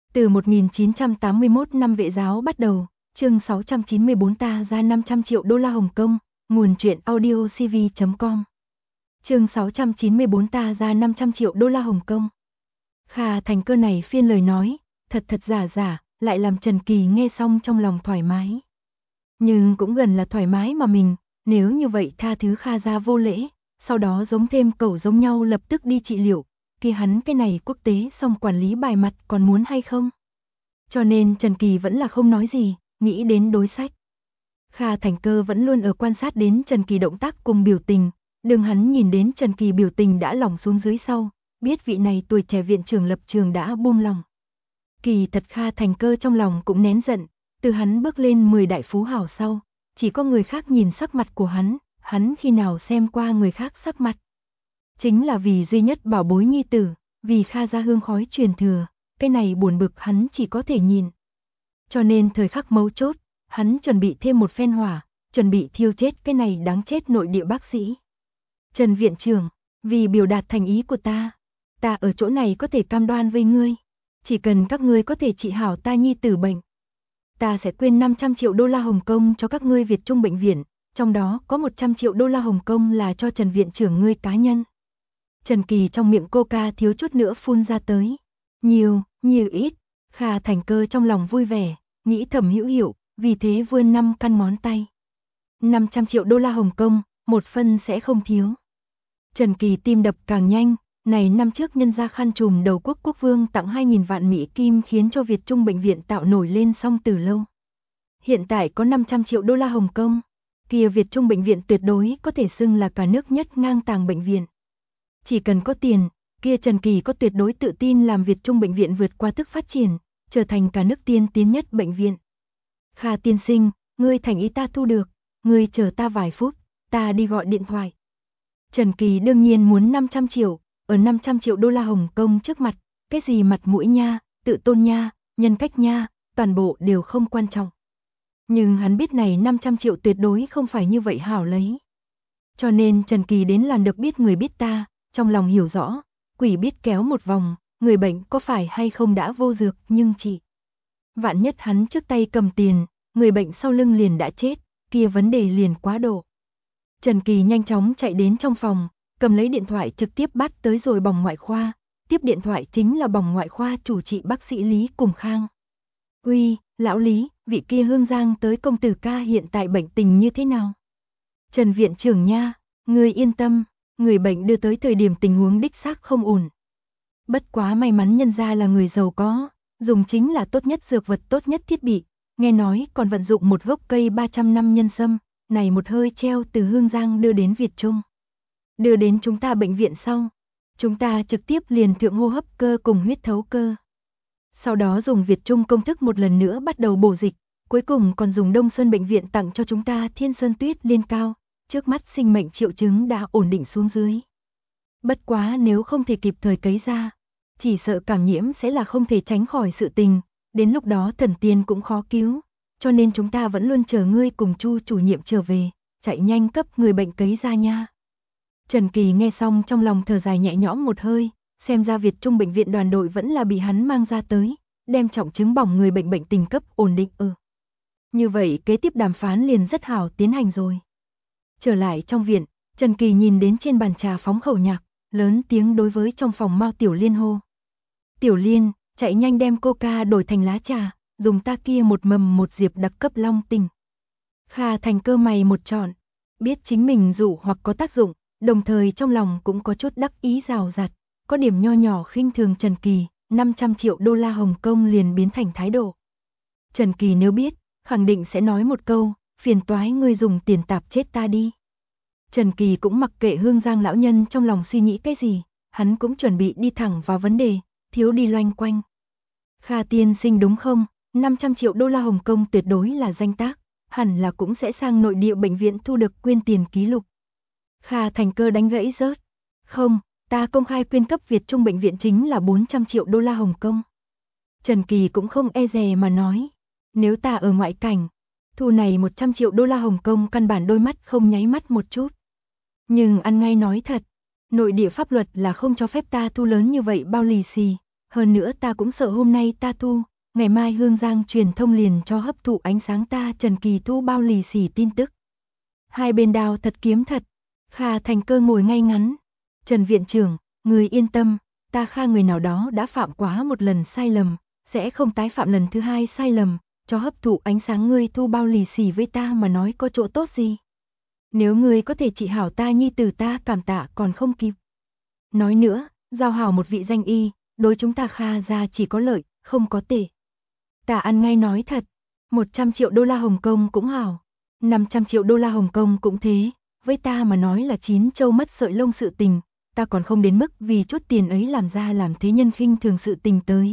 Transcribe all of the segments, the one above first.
Từ 1981 năm Vệ giáo bắt đầu, chương 694 ta ra 500 triệu đô la Hồng Kông, nguồn truyện audiocv.com. Chương 694 ta ra 500 triệu đô la Hồng Kông. Kha Thành Cơ này phiên lời nói, thật giả, lại làm Trần Kỳ nghe xong trong lòng thoải mái. Nhưng cũng gần là thoải mái mà mình, nếu như vậy tha thứ Kha gia vô lễ, sau đó giống thêm cẩu giống nhau lập tức đi trị liệu, kia hắn cái này quốc tế xong quản lý bài mặt còn muốn hay không? Cho nên Trần Kỳ vẫn là không nói gì, nghĩ đến đối sách. Kha Thành Cơ vẫn luôn ở quan sát đến Trần Kỳ động tác cùng biểu tình, đừng hắn nhìn đến Trần Kỳ biểu tình đã lỏng xuống dưới sau, biết vị này tuổi trẻ viện trưởng lập trường đã buông lòng. Kỳ thật Kha Thành Cơ trong lòng cũng nén giận, từ hắn bước lên 10 đại phú hào sau, chỉ có người khác nhìn sắc mặt của hắn khi nào xem qua người khác sắc mặt. Chính là vì duy nhất bảo bối nhi tử, vì Kha gia hương khói truyền thừa, cái này buồn bực hắn chỉ có thể nhìn. Cho nên thời khắc mấu chốt, hắn chuẩn bị thêm một phen hỏa, chuẩn bị thiêu chết cái này đáng chết nội địa bác sĩ. Trần viện trưởng, vì biểu đạt thành ý của ta ở chỗ này có thể cam đoan với ngươi, chỉ cần các ngươi có thể trị hảo ta nhi tử bệnh, ta sẽ quyên 500 triệu đô la Hồng Kông cho các ngươi Việt Trung bệnh viện, trong đó có 100 triệu đô la Hồng Kông là cho Trần viện trưởng ngươi cá nhân. Trần Kỳ trong miệng coca thiếu chút nữa phun ra tới. Nhiều ít. Kha Thành Cơ trong lòng vui vẻ, nghĩ thầm hữu hiệu, vì thế vươn 5 căn ngón tay. 500 triệu đô la Hồng Kông, một phân sẽ không thiếu. Trần Kỳ tim đập càng nhanh, này năm trước nhân gia khăn trùm đầu quốc vương tặng 2.000 vạn Mỹ Kim khiến cho Việt Trung bệnh viện tạo nổi lên xong từ lâu. Hiện tại có 500 triệu đô la Hồng Kông, kia Việt Trung bệnh viện tuyệt đối có thể xưng là cả nước nhất ngang tàng bệnh viện. Chỉ cần có tiền, kia Trần Kỳ có tuyệt đối tự tin làm Việt Trung bệnh viện vượt qua thức phát triển, trở thành cả nước tiên tiến nhất bệnh viện. Kha tiên sinh, ngươi thành ý ta thu được, ngươi chờ ta vài phút, ta đi gọi điện thoại. Trần Kỳ đương nhiên muốn 500 triệu, ở 500 triệu đô la Hồng Kông trước mặt, cái gì mặt mũi nha, tự tôn nha, nhân cách nha, toàn bộ đều không quan trọng. Nhưng hắn biết này 500 triệu tuyệt đối không phải như vậy hảo lấy. Cho nên Trần Kỳ đến làm được biết người biết ta, trong lòng hiểu rõ, quỷ biết kéo một vòng, người bệnh có phải hay không đã vô dược nhưng chỉ. Vạn nhất hắn trước tay cầm tiền, người bệnh sau lưng liền đã chết, kia vấn đề liền quá độ. Trần Kỳ nhanh chóng chạy đến trong phòng, cầm lấy điện thoại trực tiếp bắt tới rồi bòng ngoại khoa, tiếp điện thoại chính là bòng ngoại khoa chủ trị bác sĩ Lý Cùng Khang. Uy, lão Lý, vị kia Hương Giang tới công tử ca hiện tại bệnh tình như thế nào? Trần viện trưởng nha, người yên tâm, người bệnh đưa tới thời điểm tình huống đích xác không ổn. Bất quá may mắn nhân gia là người giàu có, dùng chính là tốt nhất dược vật tốt nhất thiết bị, nghe nói còn vận dụng một gốc cây 300 năm nhân sâm, này một hơi treo từ Hương Giang đưa đến Việt Trung. Đưa đến chúng ta bệnh viện sau, chúng ta trực tiếp liền thượng hô hấp cơ cùng huyết thấu cơ. Sau đó dùng Việt Trung công thức một lần nữa bắt đầu bổ dịch, cuối cùng còn dùng Đông Sơn bệnh viện tặng cho chúng ta Thiên Sơn Tuyết Liên Cao, trước mắt sinh mệnh triệu chứng đã ổn định xuống dưới. Bất quá nếu không thể kịp thời cấy ra, chỉ sợ cảm nhiễm sẽ là không thể tránh khỏi sự tình, đến lúc đó thần tiên cũng khó cứu, cho nên chúng ta vẫn luôn chờ ngươi cùng Chu chủ nhiệm trở về, chạy nhanh cấp người bệnh cấy ra nha. Trần Kỳ nghe xong trong lòng thở dài nhẹ nhõm một hơi, xem ra Việt Trung bệnh viện đoàn đội vẫn là bị hắn mang ra tới, đem trọng chứng bỏng người bệnh bệnh tình cấp ổn định. Như vậy kế tiếp đàm phán liền rất hảo tiến hành rồi. Trở lại trong viện, Trần Kỳ nhìn đến trên bàn trà phóng khẩu nhạc, lớn tiếng đối với trong phòng Mao Tiểu Liên hô. Tiểu Liên, chạy nhanh đem coca đổi thành lá trà, dùng ta kia một mầm một diệp đặc cấp long tình. Kha Thành Cơ mày một trọn, biết chính mình dụ hoặc có tác dụng, đồng thời trong lòng cũng có chút đắc ý rào rạt, có điểm nho nhỏ khinh thường Trần Kỳ, 500 triệu đô la Hồng Kông liền biến thành thái độ. Trần Kỳ nếu biết, khẳng định sẽ nói một câu, phiền toái ngươi dùng tiền tạp chết ta đi. Trần Kỳ cũng mặc kệ Hương Giang lão nhân trong lòng suy nghĩ cái gì, hắn cũng chuẩn bị đi thẳng vào vấn đề, thiếu đi loanh quanh. Kha tiên sinh đúng không, 500 triệu đô la Hồng Kông tuyệt đối là danh tác, hẳn là cũng sẽ sang nội địa bệnh viện thu được quyên tiền ký lục. Kha Thành Cơ đánh gãy rớt. Không, ta công khai quyên cấp Việt Trung bệnh viện chính là 400 triệu đô la Hồng Kông. Trần Kỳ cũng không e dè mà nói, nếu ta ở ngoại cảnh, thu này 100 triệu đô la Hồng Kông căn bản đôi mắt không nháy mắt một chút. Nhưng ăn ngay nói thật, nội địa pháp luật là không cho phép ta thu lớn như vậy bao lì xì, Hơn nữa ta cũng sợ hôm nay ta thu, ngày mai Hương Giang truyền thông liền cho hấp thụ ánh sáng ta Trần Kỳ thu bao lì xì tin tức. Hai bên đao thật kiếm thật. Kha Thành Cơ ngồi ngay ngắn. Trần viện trưởng, người yên tâm, ta Kha người nào đó đã phạm quá một lần sai lầm, sẽ không tái phạm lần thứ hai sai lầm, cho hấp thụ ánh sáng ngươi thu bao lì xì với ta mà nói có chỗ tốt gì. Nếu ngươi có thể trị hảo ta nhi tử ta cảm tạ còn không kịp. Nói nữa, giao hảo một vị danh y, đối chúng ta Kha gia chỉ có lợi, không có tệ. Ta ăn ngay nói thật, 100 triệu đô la Hồng Kông cũng hảo, 500 triệu đô la Hồng Kông cũng thế, với ta mà nói là 9 châu mất sợi lông sự tình, ta còn không đến mức vì chút tiền ấy làm ra làm thế nhân khinh thường sự tình tới.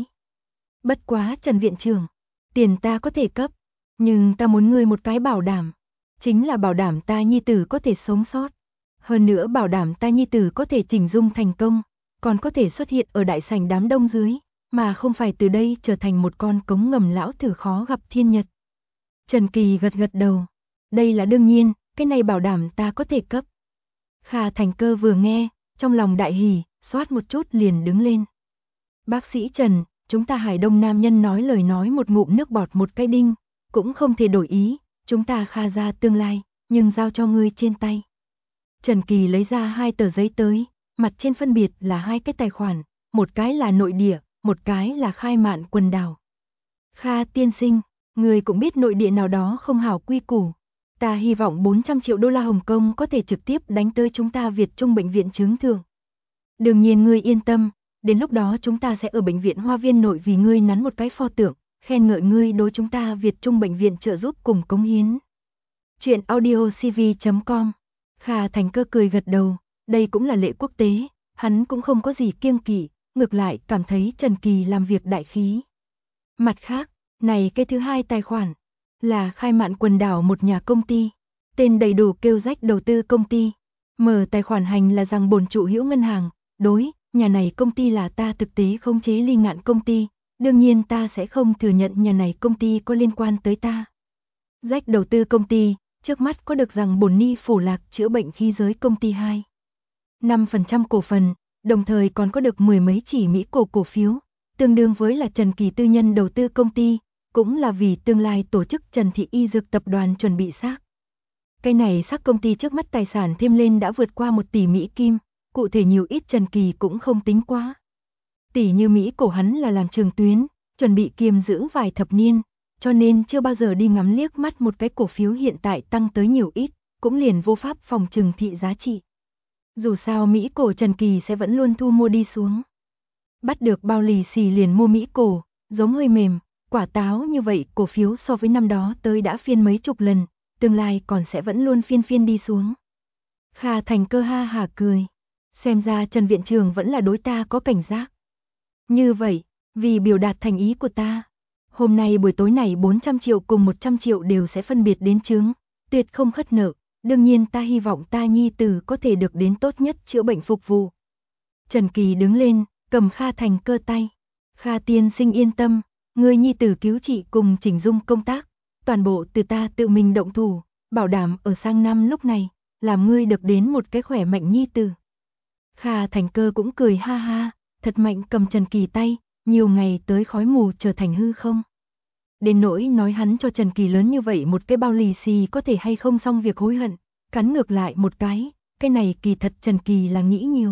Bất quá Trần viện trưởng, tiền ta có thể cấp, nhưng ta muốn ngươi một cái bảo đảm, chính là bảo đảm ta nhi tử có thể sống sót. Hơn nữa bảo đảm ta nhi tử có thể chỉnh dung thành công, còn có thể xuất hiện ở đại sảnh đám đông dưới, mà không phải từ đây trở thành một con cống ngầm lão thử khó gặp thiên nhật. Trần Kỳ gật gật đầu. Đây là đương nhiên, cái này bảo đảm ta có thể cấp. Kha Thành Cơ vừa nghe, trong lòng đại hỉ, xoát một chút liền đứng lên. Bác sĩ Trần, chúng ta Hải Đông nam nhân nói lời nói một ngụm nước bọt một cái đinh, cũng không thể đổi ý, chúng ta Kha ra tương lai, nhưng giao cho ngươi trên tay. Trần Kỳ lấy ra 2 tờ giấy tới, mặt trên phân biệt là 2 cái tài khoản, một cái là nội địa, một cái là khai mạn quần đảo. Kha tiên sinh, người cũng biết nội địa nào đó không hảo quy củ. Ta hy vọng 400 triệu đô la Hồng Kông có thể trực tiếp đánh tới chúng ta Việt Trung bệnh viện chứng thưởng. Đương nhiên ngươi yên tâm, đến lúc đó chúng ta sẽ ở bệnh viện Hoa Viên nội vì ngươi nắn một cái pho tượng, khen ngợi ngươi đối chúng ta Việt Trung bệnh viện trợ giúp cùng cống hiến. Chuyện audiocv.com. Kha Thành Cơ cười gật đầu, đây cũng là lệ quốc tế, hắn cũng không có gì kiêng kỵ, ngược lại cảm thấy Trần Kỳ làm việc đại khí. Mặt khác, này cái thứ 2 tài khoản là khai mạn quần đảo một nhà công ty, tên đầy đủ kêu rách đầu tư công ty. Mở tài khoản hành là rằng bổn trụ hữu ngân hàng, đối, nhà này công ty là ta thực tế khống chế Ly Ngạn công ty, đương nhiên ta sẽ không thừa nhận nhà này công ty có liên quan tới ta. Rách đầu tư công ty, trước mắt có được rằng bổn ni phổ lạc chữa bệnh khí giới công ty 5% cổ phần, đồng thời còn có được 10 mấy chỉ Mỹ cổ phiếu, tương đương với là Trần Kỳ tư nhân đầu tư công ty, cũng là vì tương lai tổ chức Trần Thị Y Dược Tập đoàn chuẩn bị xác. Cái này xác công ty trước mắt tài sản thêm lên đã vượt qua 1 tỷ Mỹ Kim, cụ thể nhiều ít Trần Kỳ cũng không tính quá. Tỷ như Mỹ cổ hắn là làm trường tuyến, chuẩn bị kiềm giữ vài thập niên, cho nên chưa bao giờ đi ngắm liếc mắt một cái cổ phiếu hiện tại tăng tới nhiều ít, cũng liền vô pháp phòng trừng thị giá trị. Dù sao Mỹ cổ Trần Kỳ sẽ vẫn luôn thu mua đi xuống. Bắt được bao lì xì liền mua Mỹ cổ, giống hơi mềm, quả táo như vậy cổ phiếu so với năm đó tới đã phiên mấy chục lần, tương lai còn sẽ vẫn luôn phiên đi xuống. Kha Thành Cơ ha hả cười, xem ra Trần viện trưởng vẫn là đối ta có cảnh giác. Như vậy, vì biểu đạt thành ý của ta, hôm nay buổi tối này 400 triệu cùng 100 triệu đều sẽ phân biệt đến chứng, tuyệt không khất nợ, đương nhiên ta hy vọng ta nhi tử có thể được đến tốt nhất chữa bệnh phục vụ. Trần Kỳ đứng lên, cầm Kha Thành Cơ tay. Kha tiên sinh yên tâm, người nhi tử cứu trị cùng chỉnh dung công tác, toàn bộ từ ta tự mình động thủ, bảo đảm ở sang năm lúc này, làm ngươi được đến một cái khỏe mạnh nhi tử. Kha Thành Cơ cũng cười ha ha, thật mạnh cầm Trần Kỳ tay, nhiều ngày tới khói mù trở thành hư không. Đến nỗi nói hắn cho Trần Kỳ lớn như vậy một cái bao lì xì có thể hay không xong việc hối hận, cắn ngược lại một cái này kỳ thật Trần Kỳ là nghĩ nhiều.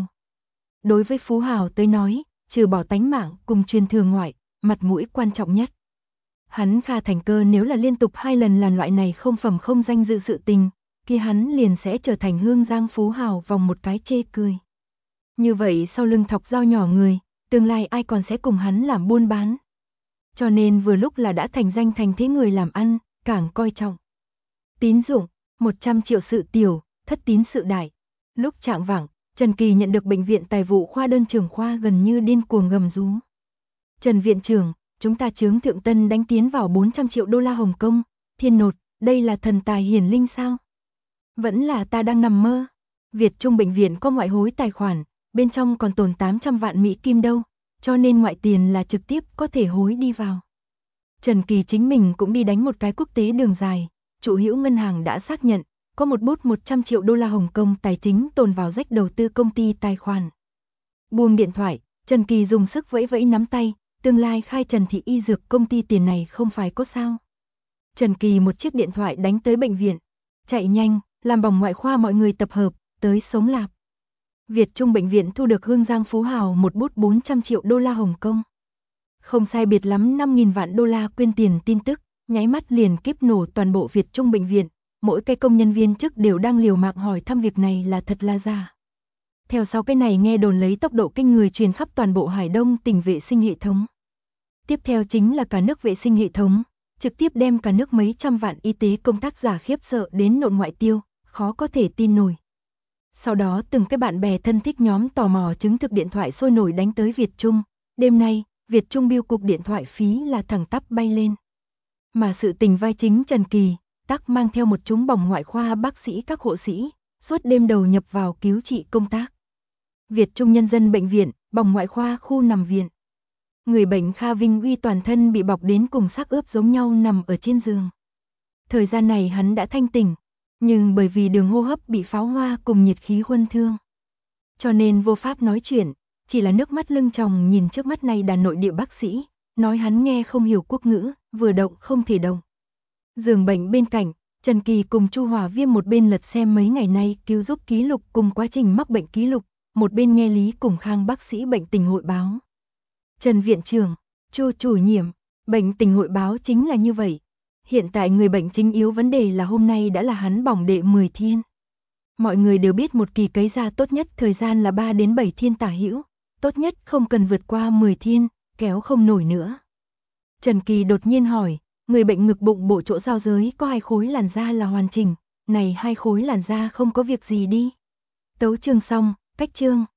Đối với phú hào tới nói, trừ bỏ tánh mạng cùng truyền thừa ngoại, mặt mũi quan trọng nhất. Hắn Kha Thành Cơ nếu là liên tục 2 lần làm loại này không phẩm không danh dự sự tình, kia hắn liền sẽ trở thành Hương Giang phú hào vòng một cái chê cười. Như vậy sau lưng thọc dao nhỏ người, tương lai ai còn sẽ cùng hắn làm buôn bán. Cho nên vừa lúc là đã thành danh thành thế người làm ăn, càng coi trọng. Tín dụng, 100 triệu sự tiểu, thất tín sự đại. Lúc chạng vạng, Trần Kỳ nhận được bệnh viện tài vụ khoa đơn trưởng khoa gần như điên cuồng gầm rú. Trần viện trưởng, chúng ta chướng thượng tân đánh tiến vào 400 triệu đô la Hồng Kông, thiên nột, đây là thần tài hiển linh sao? Vẫn là ta đang nằm mơ. Việt Trung bệnh viện có ngoại hối tài khoản, bên trong còn tồn 800 vạn Mỹ Kim đâu, cho nên ngoại tiền là trực tiếp có thể hối đi vào. Trần Kỳ chính mình cũng đi đánh một cái quốc tế đường dài, chủ hữu ngân hàng đã xác nhận, có một bút 100 triệu đô la Hồng Kông tài chính tồn vào rách đầu tư công ty tài khoản. Buông điện thoại, Trần Kỳ dùng sức vẫy vẫy nắm tay, tương lai khai Trần Thị Y Dược công ty tiền này không phải có sao. Trần Kỳ một chiếc điện thoại đánh tới bệnh viện. Chạy nhanh, làm bỏng ngoại khoa mọi người tập hợp, tới sống lạp. Việt Trung bệnh viện thu được Hương Giang Phú Hào một bút 400 triệu đô la Hồng Kông. Không sai biệt lắm 5.000 vạn đô la quyên tiền tin tức, nháy mắt liền kíp nổ toàn bộ Việt Trung bệnh viện. Mỗi cái công nhân viên chức đều đang liều mạng hỏi thăm việc này là thật là giả. Theo sau cái này nghe đồn lấy tốc độ kinh người truyền khắp toàn bộ Hải Đông tỉnh vệ sinh hệ thống. Tiếp theo chính là cả nước vệ sinh hệ thống, trực tiếp đem cả nước mấy trăm vạn y tế công tác giả khiếp sợ đến nộn ngoại tiêu, khó có thể tin nổi. Sau đó từng cái bạn bè thân thích nhóm tò mò chứng thực điện thoại sôi nổi đánh tới Việt Trung. Đêm nay, Việt Trung bưu cục điện thoại phí là thẳng tắp bay lên. Mà sự tình vai chính Trần Kỳ, tắc mang theo một chúng bỏng ngoại khoa bác sĩ các hộ sĩ, suốt đêm đầu nhập vào cứu trị công tác. Việt Trung Nhân dân Bệnh viện, bỏng ngoại khoa khu nằm viện. Người bệnh Kha Vinh Uy toàn thân bị bọc đến cùng xác ướp giống nhau nằm ở trên giường. Thời gian này hắn đã thanh tỉnh, nhưng bởi vì đường hô hấp bị pháo hoa cùng nhiệt khí huân thương, cho nên vô pháp nói chuyện, chỉ là nước mắt lưng tròng nhìn trước mắt này đàn nội địa bác sĩ, nói hắn nghe không hiểu quốc ngữ, vừa động không thể động. Giường bệnh bên cạnh, Trần Kỳ cùng Chu Hòa Viêm một bên lật xem mấy ngày nay cứu giúp ký lục cùng quá trình mắc bệnh ký lục, một bên nghe Lý cùng Khang bác sĩ bệnh tình hội báo. Trần viện trưởng, Chu chủ nhiệm, bệnh tình hội báo chính là như vậy. Hiện tại người bệnh chính yếu vấn đề là hôm nay đã là hắn bỏng đệ 10 thiên. Mọi người đều biết một kỳ cấy ra tốt nhất thời gian là 3 đến 7 thiên tả hữu, tốt nhất không cần vượt qua 10 thiên, kéo không nổi nữa. Trần Kỳ đột nhiên hỏi, người bệnh ngực bụng bộ chỗ giao giới có 2 khối làn da là hoàn chỉnh, này 2 khối làn da không có việc gì đi. Tấu chương xong, cách chương.